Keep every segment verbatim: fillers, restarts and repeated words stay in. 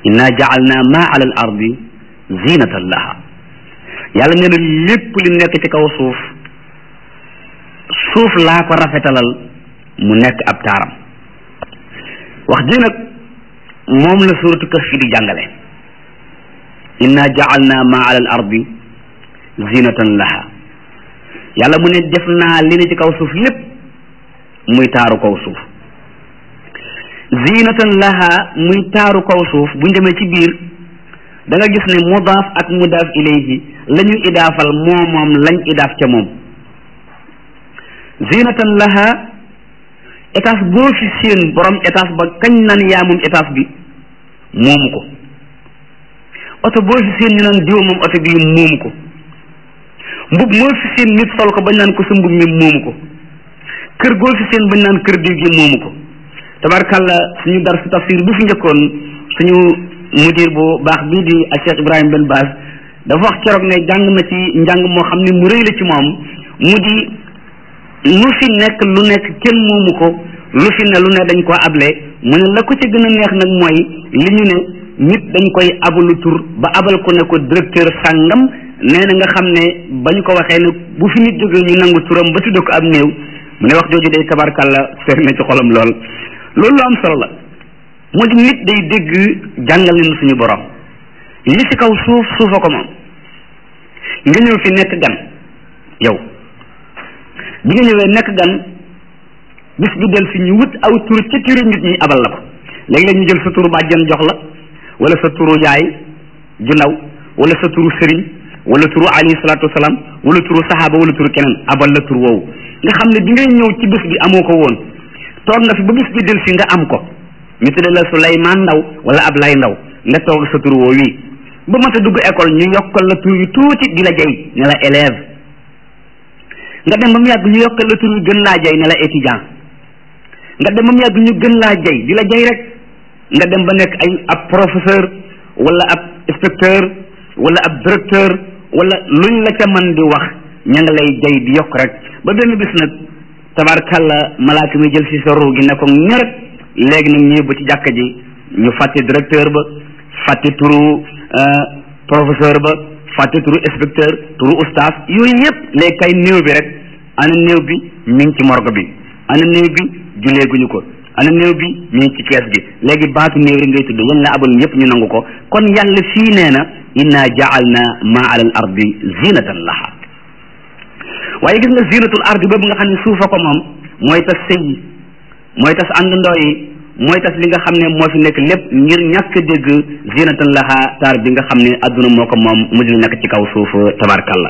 inna ja'alna ma ala al ardi zinatan laha yàlla nee na lépp li nekk ci kaw suuf suuf laa ko rafetalal mu nekk ab taaram wax ji nag moom la suuratu Kahf di jàngale inna ja'alna ma ala al ardi zinatan laha yàlla mu ne def naa li ne ci kaw suuf lépp muy taaru kaw suuf zinatan laha muy taaru kaw suuf bu ñu demee ci biir da nga gis ne mudaaf ak mudaaf ilayhi la ñu idaafal moo moom lañ idaaf ca moom zinatan laha étage boo fi seen borom étage ba kañ nan yaa moom étage bi moomu ko oto boo fi seen ñu naan diw moom oto bi moomu ko mbub moo fi seen nit sol ko bañ naan ko sa mbub mi moomu ko kër goo fi seen bañ naan kër diw gi moomu ko tabarkàlla suñu dar su tafsir bi fi njëkkoon suñu mudir bu baax bii di Cheikh Ibrahima Ben Baas dafa wax keroog ne jàng na ci njàng moo xam ne mu rëy la ci moom mu di lu fi nekk lu nekk kenn moomu ko lu fi ne lu ne dañ ko able mu ne la ko ci gën a neex nag mooy li ñu ne nit dañ koy abalu tur ba abal ko ne ko directeur sàngam nee na nga xam ne bañ ko waxee ne bu fi nit jógee ñu nangu turam ba tudd ko ab néew mu ne wax jooju day tabarkàlla seer na ci xolam lool loolu lu am solo la moo di nit day dégg jàngal leen suñu borom li ci kaw suuf suufa ko moom nga ñëw fi nekk gan yow bi nga ñëwee nekk gan bis bi del fi ñu wut aw tur ci turu nit ñi abal la ko léegi-léeg ñu jël sa turu bàjjan jox la wala sa turu yaay ju ndaw wala sa turu sëriñ wala turu alayhi salaatu wasalaam wala turu sahaaba wala turu keneen abal la tur woowu nga xam ne bi ngay ñëw ci bis bi amoo ko woon toog nga fi ba bis bi del fi nga am ko ñu tudde la Souleymane Ndaw wala Ablaye Ndaw nga toog sa tur woowu wi ba mata dugg école ñu yokkal la tur yu tuuti di la jay ne la élève nga dem ba mu yàgg ñu yokkal la tur yu gën laa jay ne la étudiant nga dem ba mu yàgg ñu gën laa jay di la jay rek nga dem ba nekk ay ab professeur wala ab inspecteur wala ab directeur wala luñ la ca mën di wax ña nga lay jay di yokk rek ba benn bis nag tabarkàlla malaaka mi jël si sa ruu gi ne ko ñeret léegi nag ñëw ba ci jàkka ji ñu fàtte directeur ba fàtte turu professeur ba fàtte turu inspecteur turu oustaz yooyu yëpp léegi kay néew bi rek ana néew bi mi ngi ci morgue bi ana néew bi juleeguñu ko ana néew bi mi ngi ci kees gi léegi baatu néew rek ngay tudd yañ la abal yëpp ñu nangu ko kon yàlla fii nee na inna ja'alna ma ala al ardi zinatan laha waaye gis nga zinatul ardi boobu nga xam ne suufa ko moom mooy tas sëy yi mooy tas àndandoo yi mooy tas li nga xam ne moo fi nekk lépp ngir ñàkk dégg zinatan laha taar bi nga xam ne adduna moo ko moom mu di nekk ci kaw suuf tabarkalla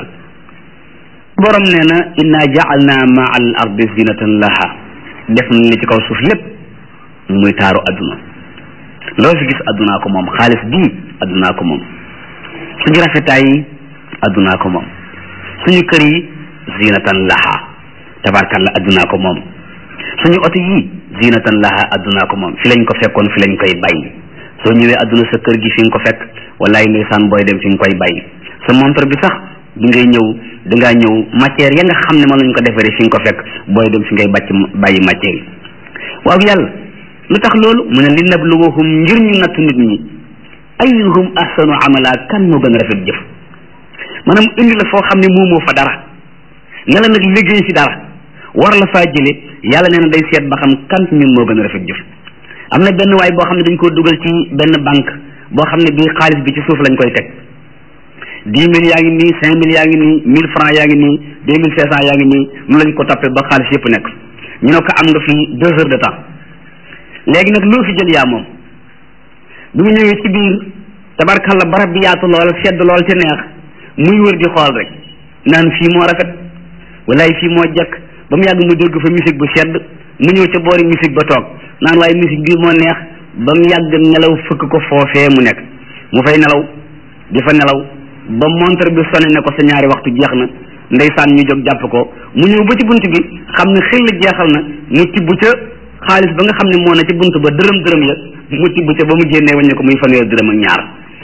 borom nee na inna ja'alna ma al ardi zinatan laha def nañ li ci kaw suuf lépp muy taaru adduna loo fi gis addunaa ko moom xaalis bii addunaa ko moom suñu rafetaay yi addunaa ko moom suñu kër yi zinatan laha tabarkalla addunaa ko moom suñu oto yi zinatan laha addunaa ko moom fi lañ ko fekkoon fi lañ koy bàyyi soo ñëwee adduna sa kër gi fi nga ko fekk wallaay ndeysaan booy dem fi nga koy bàyyi sa montre bi sax bi ngay ñëw dangaa ñëw matière ya nga xam ne mën nañ ko defaree fi nga ko fekk booy dem fi ngay bàcc bàyyi matière yi waaw yàlla lu tax loolu mu ne li nabluwahum ngir ñu nattu nit ñi ayyuhum ahsanu amala kan moo gën a rafet jëf maanaam indi la foo xam ne moomoo fa dara ne la nag liggéey fi dara war la faa jële yàlla nee na day seet ba xam kan ñun moo gën a rafet jëf am na benn waay boo xam ne dañ koo dugal ci benn banque boo xam ne bii xaalis bi ci suuf lañ koy teg dix mille yaa ngi nii cinq mille yaa ngi nii mille francs yaa ngi nii deux mille cinq cent yaa ngi nii nu lañ ko toppee ba xaalis yëpp nekk ñu ne ko am nga fi deux heures de temps léegi nag loo fi jël yaa moom bi mu ñëwee ci biir tabarkalla barab bi yaatu lool sedd lool te neex muy wër di xool rek naan fii moo rafet walaay fii moo jekk ba mu yàgg mu dégg fa musique bu sedd mu ñëw ca boori musique ba toog naan waaye musique bii moo neex ba mu yàgg nelaw fëkk ko foofee mu nekk mu fay nelaw di fa nelaw ba montre bi sonné ne ko sa ñaari waxtu jeex na ndeysaan ñu jóg jàpp ko mu ñëw ba ci bunt bi xam ne xel jeexal na mu tibb ca xaalis ba nga xam ne moo na ci bunt ba dërëm dërëm ya mu tibb ca ba mu génnee waññe ko muy fanweer dërëm ak ñaar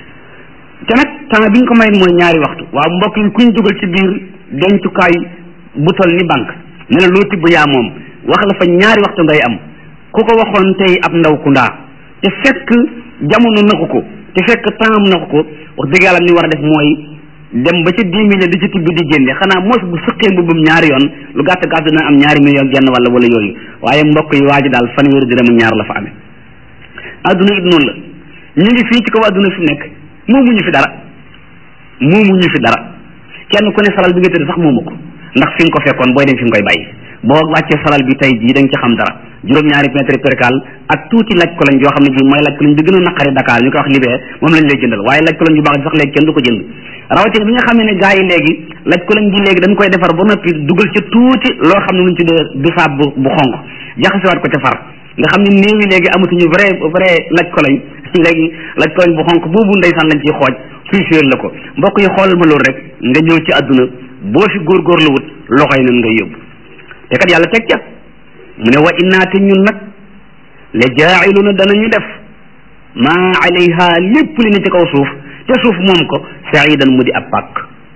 te nag temps bi ñu ko may mooy ñaari waxtu waaw mbokk yi kuñ dugal ci biir dencukaay bu tol ni banque ne la loo tibb yaa moom wax la fa ñaari waxtu ngay am ku ko waxoon tey ab ndaw ku ndaa te fekk jamono naku ko te fekk temps am na ko wax dëgg yàlla ni war a def mooy dem ba ca dix millions di ci tibb di génne xanaa mos bu sëqee mbubbum ñaari yoon lu gàtt gàtt dina am ñaari million genn wala wala yooyu waaye mbokk yi waa ji daal fanweeri dërëm ak ñaar la fa amee adduna it noonu la ñu ngi fii ci kaw adduna fi nekk moomuñu fi dara moomuñu fi dara kenn ku ne salal bi nga tëdd sax moomu ko ndax fi nga ko fekkoon booy dem fi nga koy bàyyi boo wàccee salal bi tey jii da nga ci xam dara juróom-ñaari mètre percal ak tuuti laj ko lañ yoo xam ne bii mooy laj ko lañ bi gën a naqari Dakar ñu koy wax libee moom lañ lay jëndal waaye laj ko lañ ju baax sax léegi kenn du ko jënd rawatina bi nga xam ne gaa yi léegi laj ko lañ ji léegi dañ koy defar ba noppi dugal ci tuuti loo xam ne luñ tuddee bisaab bu bu xonq jaxasewaat ko ca far nga xam ne néew yi léegi amatuñu vrai vrai laj ko lañ léegi laj ko lañ bu xonq boobu ndeysaan lañ ciy xooj suy séer la ko mbokk yi xoolal ma loolu rek nga ñëw ci àdduna boo fi góorgóorlu wut loxoy nan ngay yóbbu te kat yàlla teg ca mu ne wa innaate ñun nag la jaa'iluna danañu def maa alayha lépp li ne ci kaw suuf te suuf moom ko sa'idan mu di ab pàkk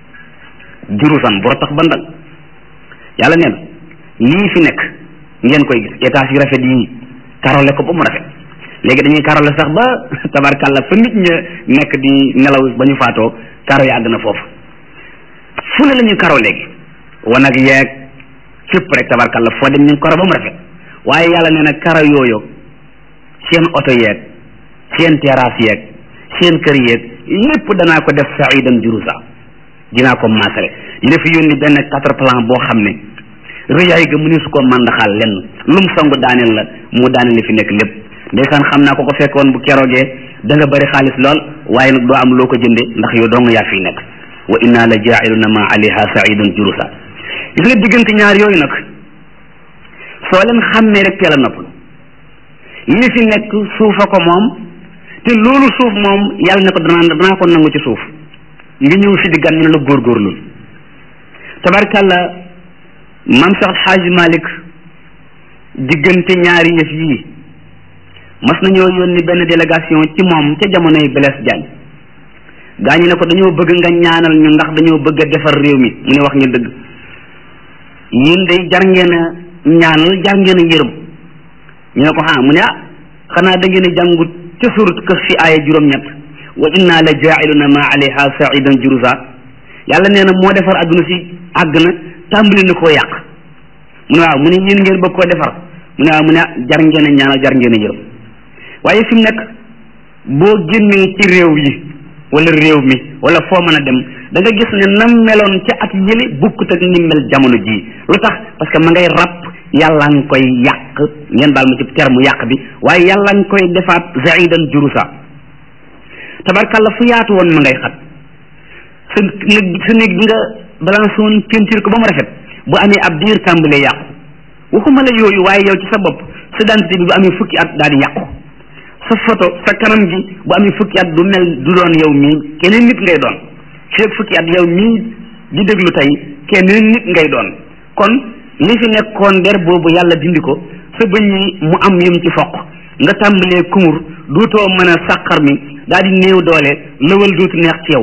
jurusan boro tax bandal yàlla nee na lii fi nekk ngeen koy gis étage yu rafet yi karole ko ba mu rafet léegi dañuy karole sax ba tabarkàlla fa nit ña nekk di nelaw ba ñu faatoo karo yi àgg na foofu fu ne la ñuy karo léegi wanag yeeg fépp rek tabarkàlla foo dem ñu karo ba mu rafet waaye yàlla nee na karo yooyu seen oto yeeg seen terrasse yeeg seen kër yeeg lépp danaa ko def sa'idan jurusa dinaa ko maasale yi dafa yónni benn quatre plan boo xam ne rëyaay ga mu ne su ko màndaxaal lenn lum song daaneel la mu daaneel li fi nekk lépp ndeysaan xam naa ko ko fekkoon bu keroogee da nga bëri xaalis lool waaye nag doo am loo ko jënde ndax yow dong yaa fiy nekk wa inna la ja'iluna ma alayha sa'idan jurusa gis nga diggante ñaar yooyu nag soo leen xàmmee rek teel a noppalu li fi nekk suufa ko moom te loolu suuf moom yàlla ne ko danaa danaa ko nangu ci suuf nga ñëw fi di gan ñu la góorgóorlu tabarkàlla maam Seex Xaaji Malik diggante ñaari yëf yii mas nañoo yónni benn délégation ci moom ca jamonoy Blaise Diagne gaa ñi ne ko dañoo bëgg nga ñaanal ñu ndax dañoo bëgg a defar réew mi mu ne wax ngeen dëgg yéen day jar ngeen a ñaanal jar ngeen a yërëm ñu ne ko ah mu ne ah xanaa da ngeen a jàngut ca surat Kahf fi aaya juróom-ñett wa inna la ja'iluna ma alayha sa'idan jurusa yàlla nee na moo defar adduna si àgg na tàmbali na koo yàq mu ne waaw mu ne yéen ngeen bëgg koo defar mu ne waaw mu ne ah jar ngeen a ñaanal jar ngeen a yërëm waaye fi mu nekk boo génnee ci réew yi wala réew mi wala foo mën a dem da nga gis ne nam meloon ca at yële bukkut ak ni mel jamono jii lu tax parce que ma ngay ràpp yàlla nga koy yàq ngeen baal ma ci terme yàq bi waaye yàlla nga koy defaat za'idan jurusa tabarkàlla fu yaatu woon ma ngay xat sa néeg sa néeg bi nga balance woon peinture ko ba mu rafet bu amee ab diir tàmbalee yàqu waxuma la yooyu waaye yow ci sa bopp sa identité bi bu amee fukki at daal di yàqu sa photo sa kanam gi bu amee fukki at du mel du doon yow mii keneen nit ngay doon feeg fukki at yow mii di déglu tey keneen nit ngay doon kon li fi nekkoon der boobu yàlla dindi ko sa bëñ yi mu am yëm ci foq nga tàmbalee kumur duutoo mën a sàqar mi daal di néew doole lëwal duutu neex ci yow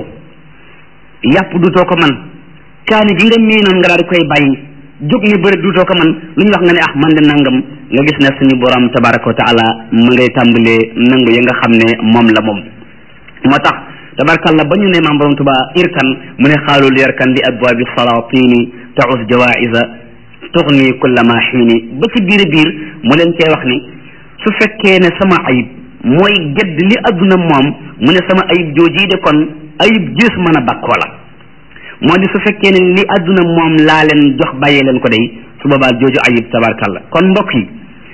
yàpp duutoo ko man kaani gi nga miinoon nga daal di koy bàyyi jóg ni bëri duutoo ko man lu ñu wax nga ne ah man de nangam nga gis ne suñu borom tabaraka wa taala ma ngay tàmbalee nangu ya nga xam ne moom la moom moo tax tabarakalla ba ñu ne maam borom tuba irkan mu ne xaalul yarkan li abwaabi salatini taus jawaisa tuxni kulla ma xiini ba ci biir biir mu leen cee wax ni su fekkee ne sama ayib mooy gedd li adduna moom mu ne sama ayib joojii de kon ayib gis mën a bakkoo la moo di su fekkee ne li adduna moom laa leen jox bàyyee leen ko day su boobaa jooju ayib tabarakalla kon mbokk yi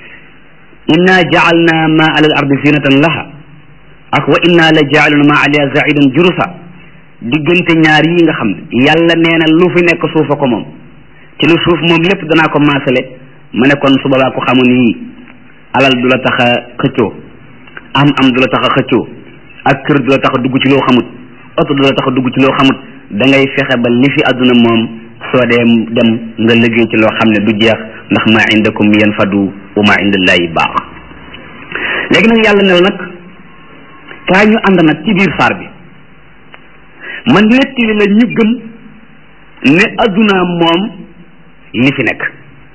inna ja'alna ma ala al ardi zinatan laha ak wa inna la ja'aluna ma aliha za'idan jurusa diggante ñaar yi nga xam ne yàlla nee na lu fi nekk suufa ko moom te lu suuf moom lépp danaa ko maasale ma ne kon su boobaa ko xamu ni alal du la tax a xëccoo am am du la tax a xëccoo ak kër du la tax a dugg ci loo xamut oto du la tax a dugg ci loo xamut da ngay fexe ba li fi àdduna moom soo dee dem nga liggéey ci loo xam ne du jeex ndax ma indakum yanfadu wa ma indallahi baax léegi nag yàlla ne la nag kaa ñu ànd nag ci biir saar bi man nettali la ñu gëm ne àdduna moom li fi nekk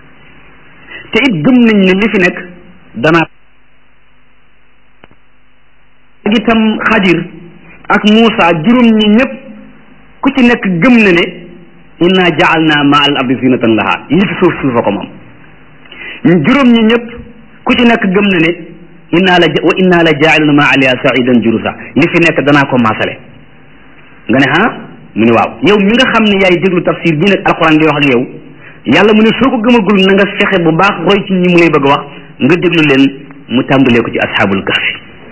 te it gëm nañ ne li fi nekk danaa ak itam xadir ak Muusa juróom ñi ñëpp ku ci nekk gëm na ne inna ja'alna ma al ardi zinatan laha yi fi suuf suufa ko moom juróom ñi ñëpp ku ci nekk gëm na ne inna la wa inna la ja'alna ma aliha sa'idan jurusa li fi nekk danaa ko maasale nga ne ah mu ne waaw yow mi nga xam ne yaay déglu tafsir bii nag alquran di wax ak yow yàlla mu ne soo ko gëmagul na nga fexe bu baax roy ci ñi mu lay bëgg a wax nga déglu leen mu tàmbalee ko ci ashabul kahfi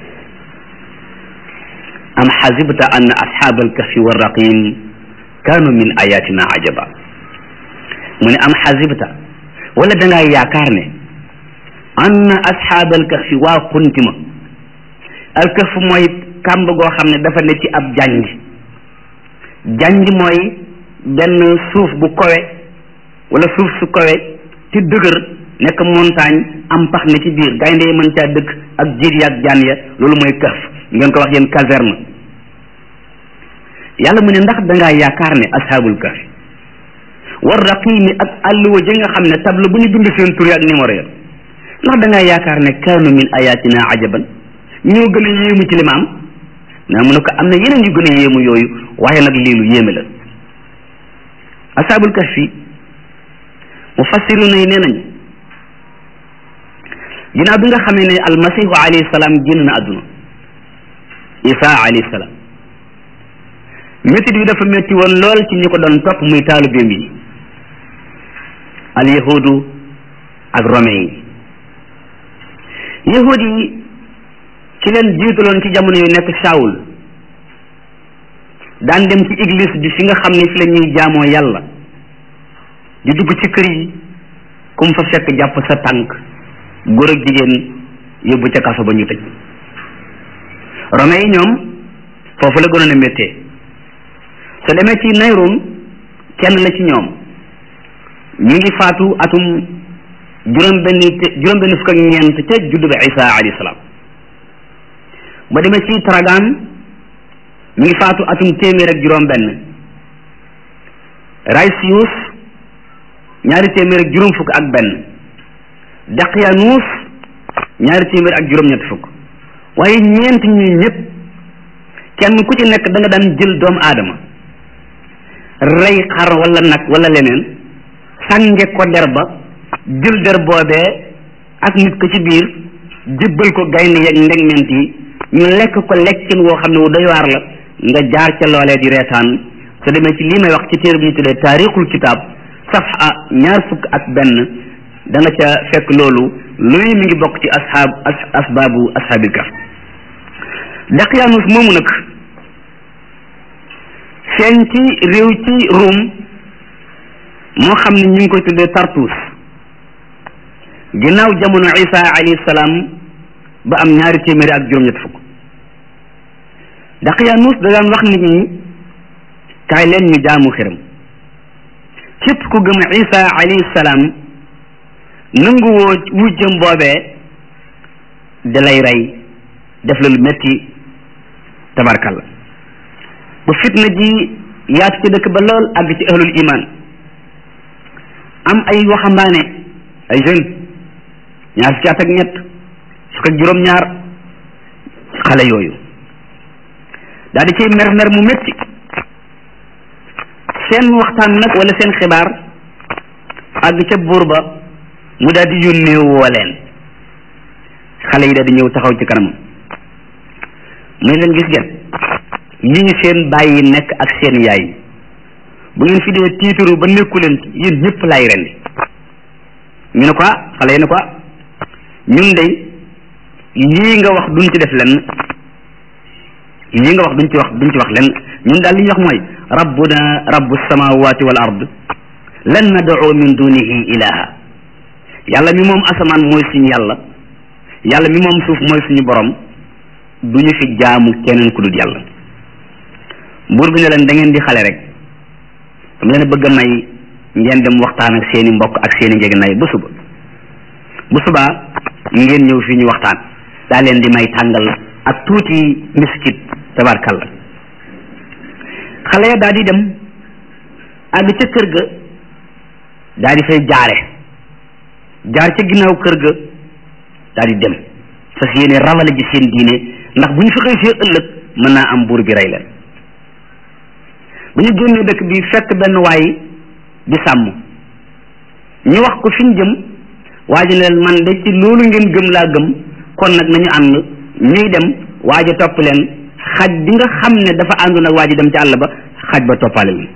am xasibta anna ashabal kahfi wa raqim kaanu min ayatina ajaba mu ne am xasibta wala dangaa yaakaar ne anna ashabal kahfi waa xuntima al kahf mooy kàmb goo xam ne dafa ne ci ab janj janj mooy benn suuf bu kowe wala suuf su kowe ci dëgër nekk montagne am pax ne ci biir gaynde yi mën caa dëkk ak jiir ya ak jaan ya loolu mooy kahf ngeen ko wax yéen caserne yàlla mu ne ndax dangaa yaakaar ne ashabul kahf war raqimi ak àlluwa ji nga xam ne table bu ñu bind seen tur ak numéro ya ndax dangaa yaakaar ne kaanu min ayatina ajaban ñoo gën a yéemu ci li ma am naa mu ne ko am na yeneen yu gën a yéemu yooyu waaye nag lii lu yéeme la ashabul kahfi mufassiruna yi nee nañu ginnaaw bi nga xamee ne almasihu alayhi salaam génn na àdduna isa alayhi salaam métti bi dafa métti woon lool ci ñi ko doon topp muy taalibeem yi al yahudu ak romain yi yahud yi ci leen jiitaloon ci jamono yu nekk Saawul daan dem ci église bi fi nga xam ne fi la ñuy jaamoo yàlla di dugg ci kër yi kum fa fekk jàpp sa tànk góor ak jigéen yóbbu ca kaso ba ñu tëj romain yi ñoom foofu la gënoon a méttee soo demee ci Nayron kenn la ci ñoom ñu ngi faatu atum juróom benn juróom benn fukk ak ñeent ca juddu ba Isa alayhi salaam ba demee ci Tragan ñu ngi faatu atum téeméer ak juróom benn Raisius ñaari téeméer ak juróom fukk ak benn Daqiyanus ñaari téeméer ak juróom ñett fukk waaye ñeent ñi ñëpp kenn ku ci nekk da nga daan jël doomu aadama rey xar wala nag wala leneen sànge ko der ba jël der boobee ak nit ko ci biir jébbal ko gaynde yeeg ndegment yi ñu lekk ko lekkin woo xam ne wu doy waar la nga jaar ca loolee di reetaan soo demee ci lii may wax ci téere bu ñu tuddee taarixul kitaab safha ñaar fukk ak benn da nga ca fekk loolu luy mi ngi bokk ci ashaab asbaabu ashaabil kahf Daqiyanus moomu nag feeñ ci réew ci Rum moo xam ne ñu ngi koy tuddee Tartus ginnaaw jamono Isa alayhi salaam ba am ñaari téeméeri ak juróom-ñett fukk Daqiyanus da daan wax nit ñi kaay leen ñu jaamu xiram képp ku gëm Isa alayhi salaam nangu woo wujjam boobee da lay rey def la lu metti tabarkalla bu fitna ji yaatu ci dëkk ba lool àgg ci ahlul iman am ay waxambaane ay jeune ñaar fukki at ak ñett fukk ak juróom-ñaar xale yooyu daal di ciy mer mer mu metti seen waxtaan nag wala seen xibaar àgg ca buur ba mu daal di yónnee woo leen xale yi daal di ñëw taxaw ci kanam mu ne leen gis ngeen li ñu seen bàyyi nekk ak seen yaay bu ngeen fi dee tiitaru ba nekku leen ci yéen ñëpp lay rendi ñu ne ko xale yi ne ko ñun de lii nga wax duñ ci def lenn lii nga wax duñ ci wax duñ ci wax lenn ñun daal li ñu wax mooy rabbuna rabbu samawati wal ard lan nad'u min dunihi ilaha yàlla mi moom asamaan mooy suñu yàlla yàlla mi moom suuf mooy suñu borom du ñu fi jaamu keneen ku dul yàlla buur bi ne leen da ngeen di xale rek dama leen bëgg a may ngeen dem waxtaan ak seeni mbokk ak seeni njëgnaay ba suba bu subaa ngeen ñëw fii ñu waxtaan daa leen di may tàngal ak tuuti miskit tabarkalla xale ya daa di dem àgg ca kër ga daa di fay jaare jaar ca ginnaaw kër ga daa di dem fas yéene rawale ji seen diine ndax bu ñu fi xëy see ëllëg mën naa am buur bi rey leen. bu ñu génnee dëkk bi fekk benn waay di sàmm ñu wax ko fi ñu jëm waa ji leen man de ci loolu ngeen gëm laa gëm kon nag nañu ànd ñuy dem waa ji topp leen xaj bi nga xam ne dafa àndoon ak waa ji dem ci àll ba xaj ba toppale leen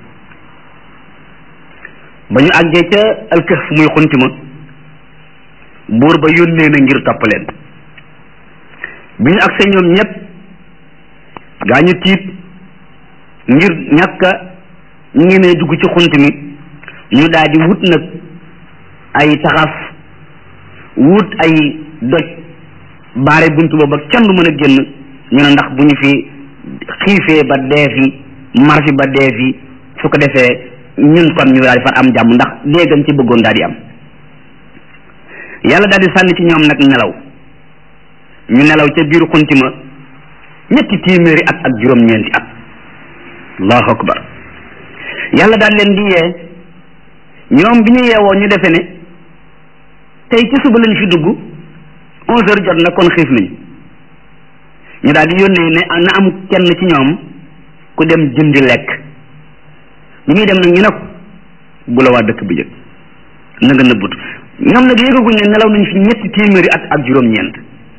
ba ñu àggee ca alkëf muy xunti ma buur ba yónnee na ngir topp leen bi ñu agsee ñoom ñëpp gaa ñu tiit ngir ñàkk a ñemee dugg ci xunt mi ñu daal di wut nag ay taxaf wut ay doj baare buntu ba ba kenn du mën a génn ñu ne ndax bu ñu fi xiifee ba dee fi mar fi ba dee fi su ko defee ñun kon ñu daal di far am jàmm ndax déggan ci bëggoon daal di am yàlla daal di sànni ci ñoom nag nelaw ñu nelaw ca biiru xunti ma ñetti téeméeri at ak juróom-ñeenti at allahu akbar yàlla daal leen di yee ñoom bi ñu yeewoo ñu defe ne tey ci suba lañ fi dugg onze heures jot na kon xiif nañu ñu daal di yónnee ne na am kenn ci ñoom ku dem jëndi lekk bi ñuy dem nag ñu ne ko bu la waa dëkk bi jëg na nga nëbbut ñoom nag yëgaguñ ne nelaw nañ fi ñetti téeméeri at ak juróom-ñeent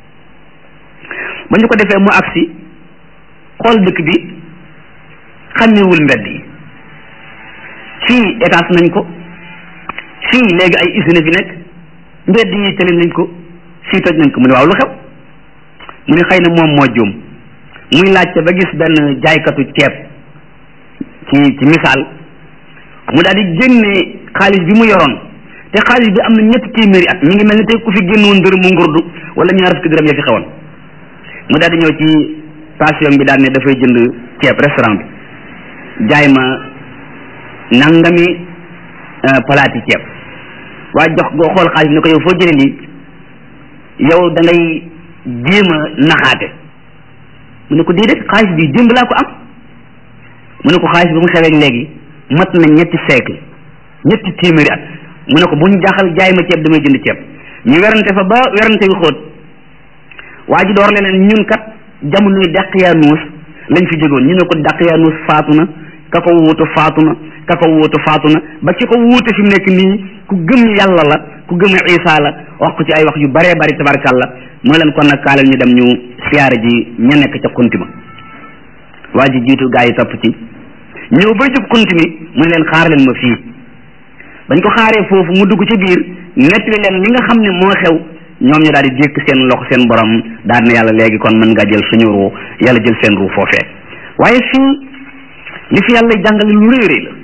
ba ñu ko defee mu agsi xool dëkk bi xàmmewul mbedd yi fii étage nañ ko fii léegi ay usine fi nekk mbedd yi tëli nañ ko fii toj nañ ko mu ne waaw lu xew mu ne xëy na moom moo juum muy laajte ba gis benn jaaykatu ceeb ci ci misaal mu daal di génne xaalis bi mu yoroon te xaalis bi am na ñetti téeméeri at mi ngi mel ni tey ku fi génnoon dërëm mu ngurdu wala ñaar fukki dërëm ya fi xewoon mu daal di ñëw ci station bi daal ne dafay jënd ceeb restaurant bi jaay ma nangami palaati ceeb waa jox goo xool xaalis bi ne ko yow foo jëlee lii yow da ngay jéem a naxaate mu ne ko déedéet xaalis bi démb laa ko am mu ne ko xaalis bi mu xewee léegi mat na ñetti siècle ñetti téeméeri at mu ne ko bu ñu jaaxal jaay ma ceeb damay jënd ceeb ñu werante fa ba werante bi xóot waa ji door leneen ñun kat jamonoy Daqyaanus lañ fi jógoon ñu ne ko Daqyaanus faatu na ka ko wuutu faatu na ka ko wuutu faatu na ba ci ko wuute fi mu nekk nii ku gëm yàlla la ku gëm Isa la wax ko ci ay wax yu baree bari tabarkàlla mu leen kon nag kaalal ñu dem ñu siyaare ji ña nekk ca xunti ma waa ji jiitu gaa yi topp ci ñëw ba jub xunti mi mu ne leen xaar leen ma fii bañ ko xaaree foofu mu dugg ci biir nettali leen li nga xam ne moo xew ñoom ñu daal di dékk seen loxo seen borom daal ne yàlla léegi kon mën nga jël suñu ruu yàlla jël seen ruu foofee waaye fii li fi yàlla jàngale lu réy réy la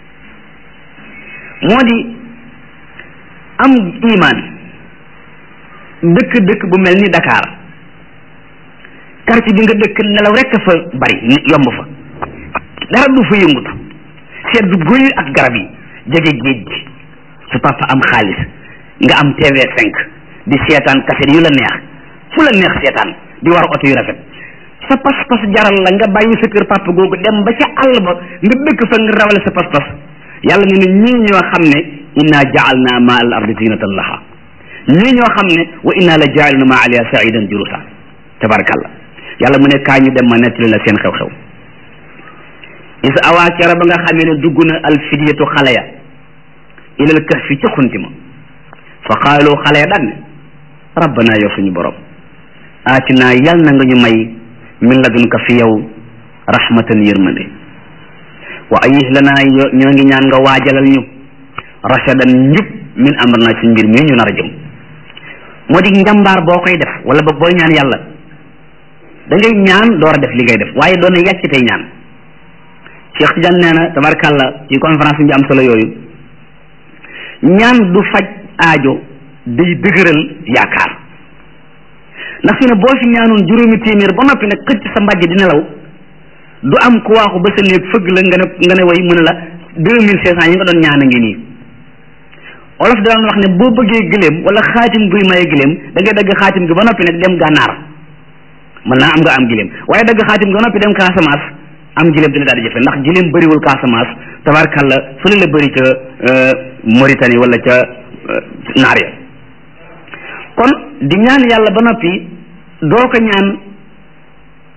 moo di am iman dëkk dëkk bu mel ni Dakar quartier bi nga dëkk nelaw rekk fa bari yomb fa dara du fa yëngutu seddu guy ak garab yi jege géej gi su papa am xaalis nga am T V cinq di seetaan kaset yu la neex fu la neex seetaan di war oto yu rafet sa pas-pas jaral la nga bàyyi sa kër papa googu dem ba ca àll ba nga dëkk fa nga rawale sa pas-pas yàlla ne ne ñii ñoo xam ne inna ja'alna ma al ardi zinatan laha ñii ñoo xam ne wa inna la ja'alna ma aliha sa'idan jurusa tabarakallah yàlla mu ne kaa ñu dem ma nettali la seen xew-xew is awaa kera ba nga xamee ne dugg na alfidiyatu xale ya ilal kahfi ca xunti ma fa qaalu xale ya daan ne rabbana yow suñu borom aatinaa yal na nga ñu may min ladunka fi yow rahmatan yërmande wa ayih lanaa ñoo ngi ñaan nga waajalal ñu rashadan njub min amrina ci mbir mi ñu nar a jëm moo di njàmbaar boo koy def wala ba booy ñaan yàlla da ngay ñaan door a def li ngay def waaye doon na yàcc tey ñaan Cheikh Tidiane nee na tabarkàlla ci conférence bi am solo yooyu ñaan du faj aajo day dëgëral yaakaar ndax fi ne boo fi ñaanoon juróomi téeméer ba noppi nag xëcc sa mbàjj di nelaw du am ku waaxu ba sa néeg fëgg la nga ne nga ne way mu ne la deux mille cinq cent yi nga doon ñaan a ngi nii olof daan wax ne boo bëggee gëléem wala xaatim buy maye gëléem da ngay dagg xaatim gi ba noppi nag dem gànnaar mën naa am nga am gëléem waaye dagg xaatim gi ba noppi dem Casamance am gëléem dina daal di jëfe ndax gëléem bëriwul Casamance tabarkalla fële la bëri ca Mauritanie wala ca naar ya kon di ñaan yàlla ba noppi doo ko ñaan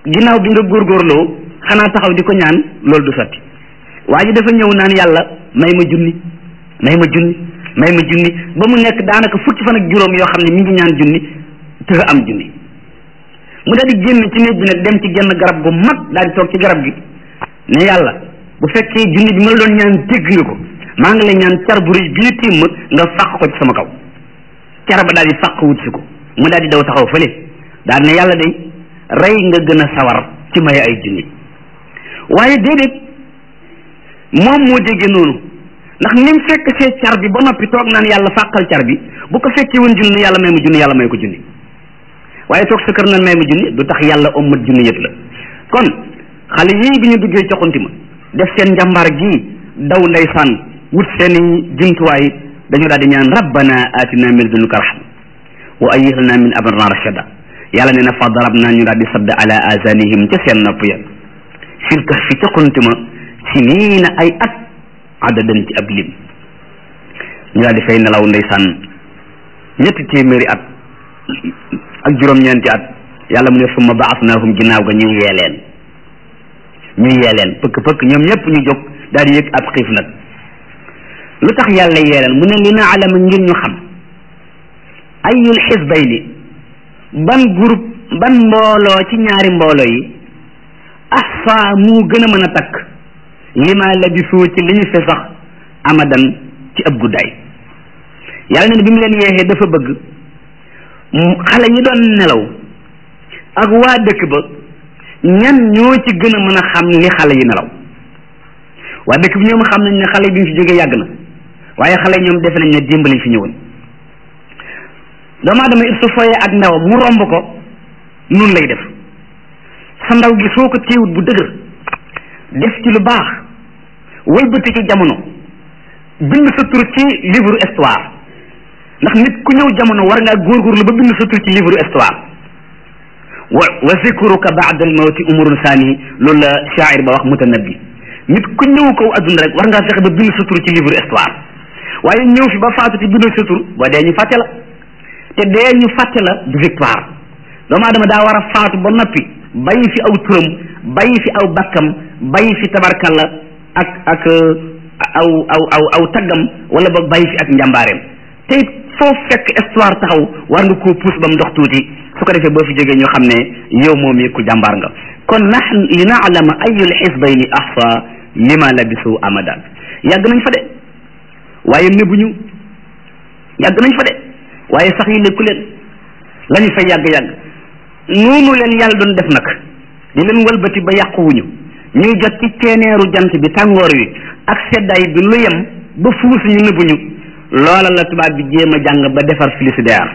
ginnaaw bi nga góorgóorloo xanaa taxaw di ko ñaan loolu du sotti waa ji dafa ñëw naan yàlla may ma junni may ma junni may ma junni ba mu nekk daanaka fukki fan ak juróom yoo xam ne mi ngi ñaan junni te am junni mu daal di génn ci néeg bi nag dem ci genn garab gu mag daal di toog ci garab gi ne yàlla bu fekkee junni bi ma la doon ñaan dégg nga ko maa ngi lay ñaan car bu rëy bii tiim ma nga fàq ko ci sama kaw car ba daal di fàq wut si ko mu daal di daw taxaw fële daal ne yàlla day rey nga gën a sawar ci may ay junni waaye déedéet moom moo déggee noonu ndax ni mu fekk see car bi ba noppi toog naan yàlla fàqal car bi bu ko fekkee woon junni yàlla may ma junni yàlla may ko junni waaye toog sa kër naan may ma junni du tax yàlla ommat junni yëpp la kon xale yii bi ñu duggee coxunti ma def seen njàmbaar gii daw ndeysaan wut seeni jumtuwaay dañu daal di ñaan rabbana atina min ladunka rahma wa ayyih lana min amrina rashada yàlla nee na fa darabna ñu daal di sadd ala azanihim ca seen nopp ya fil kahfi coxunti ma siniina ay at adadan ci ab lim ñu daal di fay nelaw ndeysaan ñetti téeméeri at ak juróom-ñeenti at yàlla mu ne summa baasnaahum ginnaaw ga ñu yee leen ñu yee leen pëkk pëkk ñoom ñëpp ñu jóg daal di yëg ab xiif nag lu tax yàlla yee leen mu ne li na alama ngir ñu xam ayul xisbayni ban groupe ban mbooloo ci ñaari mbooloo yi ahsa mu gën a mën a takk lima labisoo ci li ñu fi sax amadan ci ab guddaay yàlla ne bi mu leen yeexee dafa bëgg xale yi doon nelaw ak waa dëkk ba ñan ñoo ci gën a mën a xam li xale yi nelaw waa dëkk bi ñoom xam nañ ne xale bi ñu fi jógee yàgg na waaye xale yi ñoom defe nañ ne démb lañ fi ñëwoon doomu aadama il su foyee ak ndawam mu romb ko nun lay def sa ndaw gi soo ko téewut bu dëgër def ci lu baax wëlbati ci jamono bind sa tur ci livre histoire ndax nit ku ñëw jamono war ngaa góorgóorlu ba bind sa tur ci livre histoire wa wa zikruka ba'da al mawti umrun saani loolu la shaa'ir ba wax mutanabbi nit ku ñëw kaw adduna rek war ngaa fexe ba bind sa tur ci livre histoire waaye ñëw fi ba faatu ci bind sa tur boo dee ñu fàtte la te dee ñu fàtte la du victoire doomu aadama daa war a faatu ba noppi bàyyi fi aw turam bàyyi fi aw bakkam bàyyi fi tabarkalla ak ak aw aw aw aw taggam wala ba bàyyi fi ak njàmbaareem te it foo fekk histoire taxaw war nga koo puus ba mu dox tuuti su ko defee boo fi jógee ñoo xam ne yow moom yi ku jàmbaar nga kon nax li naalama ayul xisbayni ahsa lima labisu amadan yàgg nañ fa de waaye nëbbuñu yàgg nañ fa de waaye sax yi lekku leen la ñu fay yàgg-yàgg noonu leen yàlla doon def nag di leen walbati ba yàquwuñu ñuy jot ci ceeneeru jant bi tàngoor wi ak seddaay bi lu yem ba fuus ñu nëbbuñu loola la tubaab bi jéem a jàng ba defar frigidaire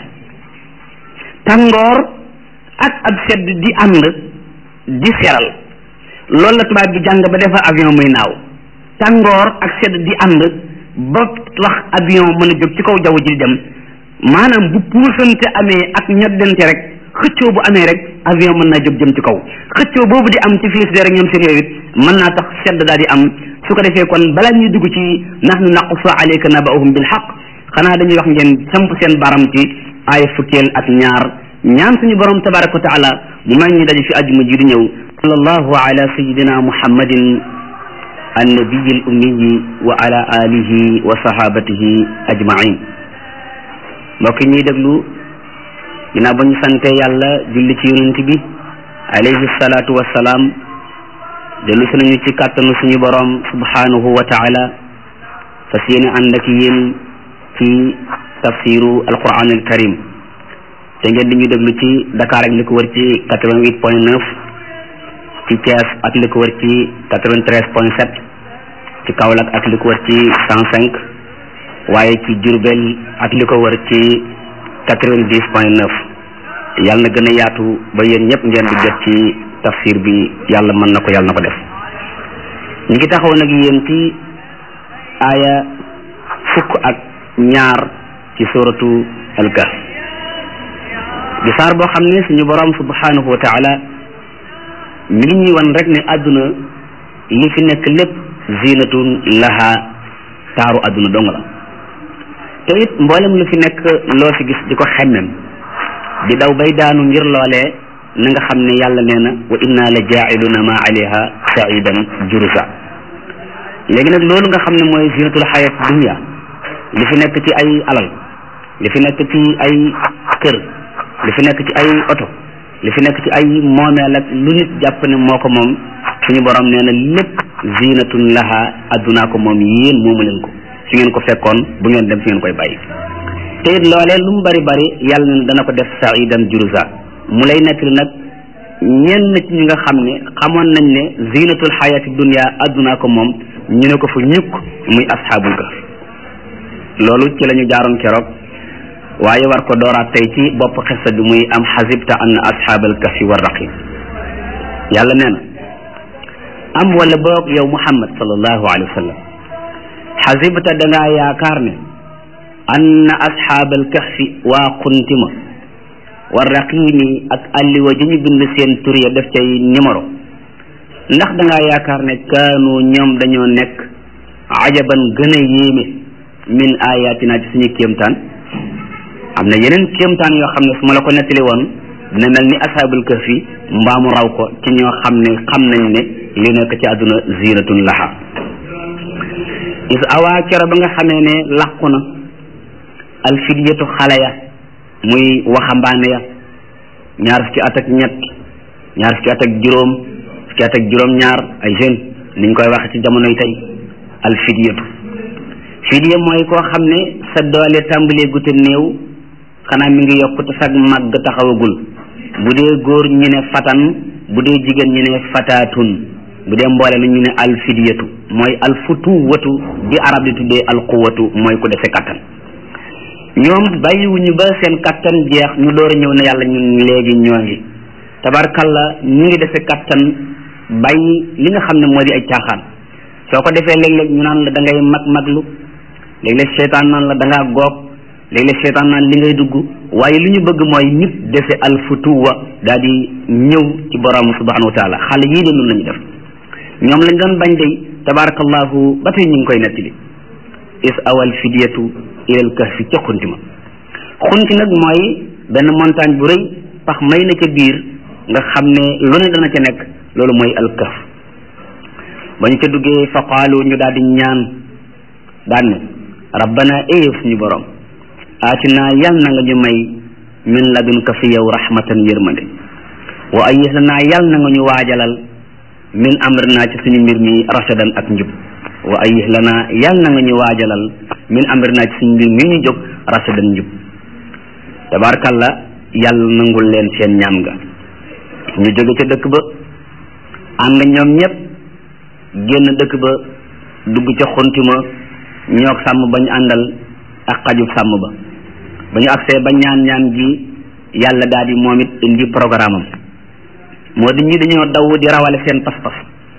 tàngoor ak ab sedd di ànd di seral loolu la tubaab bi jàng ba defar avion muy naaw tàngoor ak sedd di ànd ba wax avion mën a jóg ci kaw jaww ji di dem maanaam bu puusante amee ak ñoddante rek xëccoo bu amee rek avion mën naa jóg jëm ci kaw xëccoo boobu di am ci frigidaire rek ñoom seen yooyu it mën naa tax sedd daal di am su ko defee kon balaa ñuy dugg ci nahnu naqussu alayka naba'ahum bil haqq xanaa dañuy wax ngeen samp seen baram ci aaya fukkeel ak ñaar ñaan suñu borom tabaraka wa taala mu may ñu daje fi àjjuma ji di ñëw sallallahu ala sayidina muhammadin annabiyi al ummiyi wa ala alihi wa sahabatihi ajmain mbokk ñuy déglu ginnaaw ba ñu sante yàlla julli ci yonent bi alayhi salaatu wassalaam dellu si nañu ci kàttanu suñu borom subhanahu wa taala fas yéene ànd ak yéen ci tafsiru alquran al karim te ngeen di ñu déglu ci Dakar ak li ko wër ci quatre-vingt-huit point neuf ci Thiès ak li ko wër ci quatre-vingt-treize point sept ci Kaolack ak li ko wër ci cent cinq waaye ci Diourbel ak li ko wër ci quatre-vingt-dix point neuf yàlla na gën a yaatu ba yéen ñëpp ngeen di jot ci tafsir bi yàlla mën na ko yàlla na ko def ñu ngi taxaw nag yéen ci aaya fukk ak ñaar ci suratu al-Kahf di saar boo xam ne suñu borom subhanahu wa taala mi ngi ñuy wan rek ne àdduna li fi nekk lépp zinatun laha taaru àdduna dong la te it mboolem lu fi nekk loo fi gis di ko xemmem di daw bay daanu ngir loolee na nga xam ne yàlla nee na wa inna la jaa'iluna ma alayha sa'idan jurusa. léegi nag loolu nga xam ne mooy zinatul xayat dunya li fi nekk ci ay alal, li fi nekk ci ay kër, li fi nekk ci ay oto, li fi nekk ci ay moomeel ak lu nit jàpp ne moo ko moom, suñu borom nee na lépp zinatun laha, addunaa ko moom, yéen moomu leen ko. fi ngeen ko fekkoon bu ngeen dem fi ngeen koy bàyyi. te it loolee lu mu bari bari yàlla ne dana ko def saidan jurusa. mu lay nekk nag ñenn ci ñi nga xam ne xamoon nañ ne zinatul xayati dunya addunaa ko moom, ñu ne ko fa ñukk muy asxaabul kahf. loolu ci la ñu jaaroon keroog, waaye war ko dooraat tey ci bopp xissa bi muy am xasibta anna asxaabal kahfi war raqim. yàlla nee na am wala boog yow Muhammad sallallahu alayhi wa sallam, xasibta dangaa yaakaar ne anna asxaabal kahfi waa xuntima war raqimi ak alliwa ji ñu bind seen tur ya def cay numéro, ndax dangaa yaakaar ne kaanu ñoom dañoo nekk ajaban gën a yéeme min ayatina ci suñu kéemtaan. am na yeneen kéemtaan yoo xam ne su ma la ko nettali woon dina mel ni ashaabul kahfi mbaamu raw ko ci ñoo xam ne xam nañ ne li nekk ci àdduna zinatun laha. is awaa kero ba nga xamee ne làqu na alfidiyatu xale ya muy waxambaane ya, ñaar fukki at ak ñett, ñaar fukki at ak juróom, fukki at ak juróom ñaar, ay jeune niñ koy waxe ci jamonoy tey. alfidiyatu fidiya mooy koo xam ne sa doole tàmbalee gute néew, xanaa mi ngi yokk te sag màgg taxawagul. bu dee góor ñu ne fatan, bu dee jigéen ñu ne fataatun, bu dee mboole mi ñu ne alfidiyatu mooy alfutuwatu bi arab di tuddee alquwatu mooy ku defe kattan. ñoom bàyyiwuñu ba seen kattan jeex ñu door a ñëw ne yàlla ñun léegi ñoo ngi tabarkalla ñu ngi defe kattan bàyyi li nga xam ne moo di ay caaxaan. soo ko defee léeg-léeg ñu naan la da ngay mag maglu, léeg-léeg seytaan naan la da ngaa goog, léeg-léeg seytaan naan li ngay dugg, waaye li ñu bëgg mooy nit defe alfutuwa daal di ñëw ci borom subhanahu wa taala. xale yii de nun lañu def, ñoom lañ doon bañ day tabarakallahu ba tey ñu ngi koy nettali. is awal fidiyatu ilal kahfi ca xunti ma. xunti nag mooy benn montagne bu rëy, pax may na ca biir nga xam ne lu ne dana ca nekk, loolu mooy al kahf. ba ñu ca duggee fa qaalu ñu daal di ñaan daan ne rabbana eew suñu borom aatina yal na nga ñu may min ladunka fi yow rahmatan yërmande, wa ayyih lana yal na nga ñu waajalal min amrina ci suñu mbir mi rasadan ak njub, wa ayyih lana yal na nga ñu waajalal min amrina ci suñu mbir mi ñu jóg rasadan njub. tabaarkalla yàlla nangul leen seen ñaan nga. ñu jóge ca dëkk ba ànd ñoom ñëpp génn dëkk ba dugg ca xuntima ñoog sàmm bañ àndal ak xajub sàmm ba. ba ñu agsee ba ñaan ñaan gi yàlla daal di moom it indi programme am, moo di ñi dañoo daw di rawale seen pas-pas.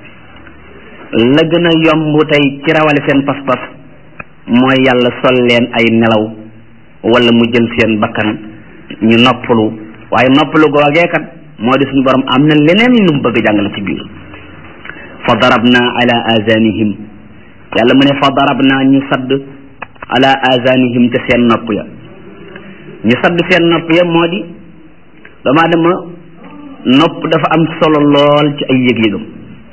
la gën a yomb tey ci rawale seen pas-pas mooy yàlla sol leen ay nelaw wala mu jël seen bakkan ñu noppalu, waaye noppalu googee kat moo di suñu borom am na leneen lu mu bëgg jàngale ci biir. fa darabna ala azanihim, yàlla mu ne fa darabna ñu sadd ala azanihim te seen nopp ya. ñu sadd seen nopp ya moo di doomu aadama nopp dafa am solo lool ci ay yëg-yëgam.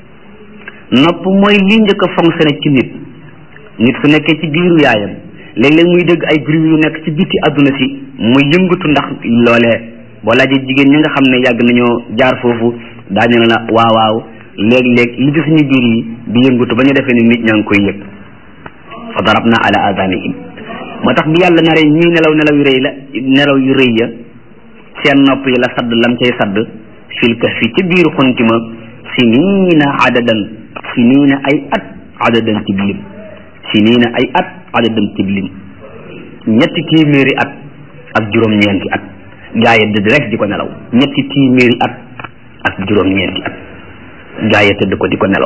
nopp mooy li njëkk a fonctionné ci nit. nit su nekkee ci biiru yaayam léeg-léeg muy dégg ay bruit yu nekk ci biti àdduna si muy yëngatu ndax loolee. boo laajee jigéen ñi nga xam ne yàgg nañoo jaar foofu daañu ne la waaw waaw léeg-léeg li ci suñu biir yi di yëngatu ba ñu defee ni nit ñaa ngi koy yëg. fa darabna ala adanihim, moo tax bi yàlla naree ñuy nelaw nelaw yu rëy la nelaw yu rëy ya seen nopp yi la sadd lam cay sadd fil kahfi ci biir xuntima siniina adadan, siniina ay at adadan ci lim, siniina ay at adadan ci lim, ñetti téeméeri at ak juróom-ñeenti at. gaa yi tëdd rek di ko nelaw ñetti téeméeri at ak juróom-ñeenti at gaa yi tëdd ko di ko nelaw.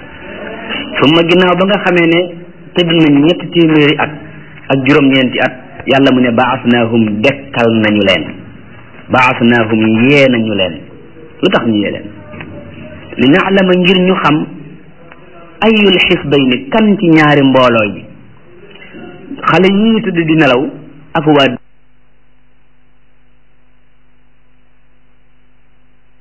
su ma ginnaaw ba nga xamee ne tëdd nañ ñetti téeméeri at ak juróom-ñeenti at yàlla mu ne baasnaahum dekkal nañu leen, baasnaahum yee nañu leen. lu tax ñu yee leen? li naalama ngir ñu xam ayul xisbayni kan ci ñaari mbooloo yi, xale yii tëdd di nelaw ak waa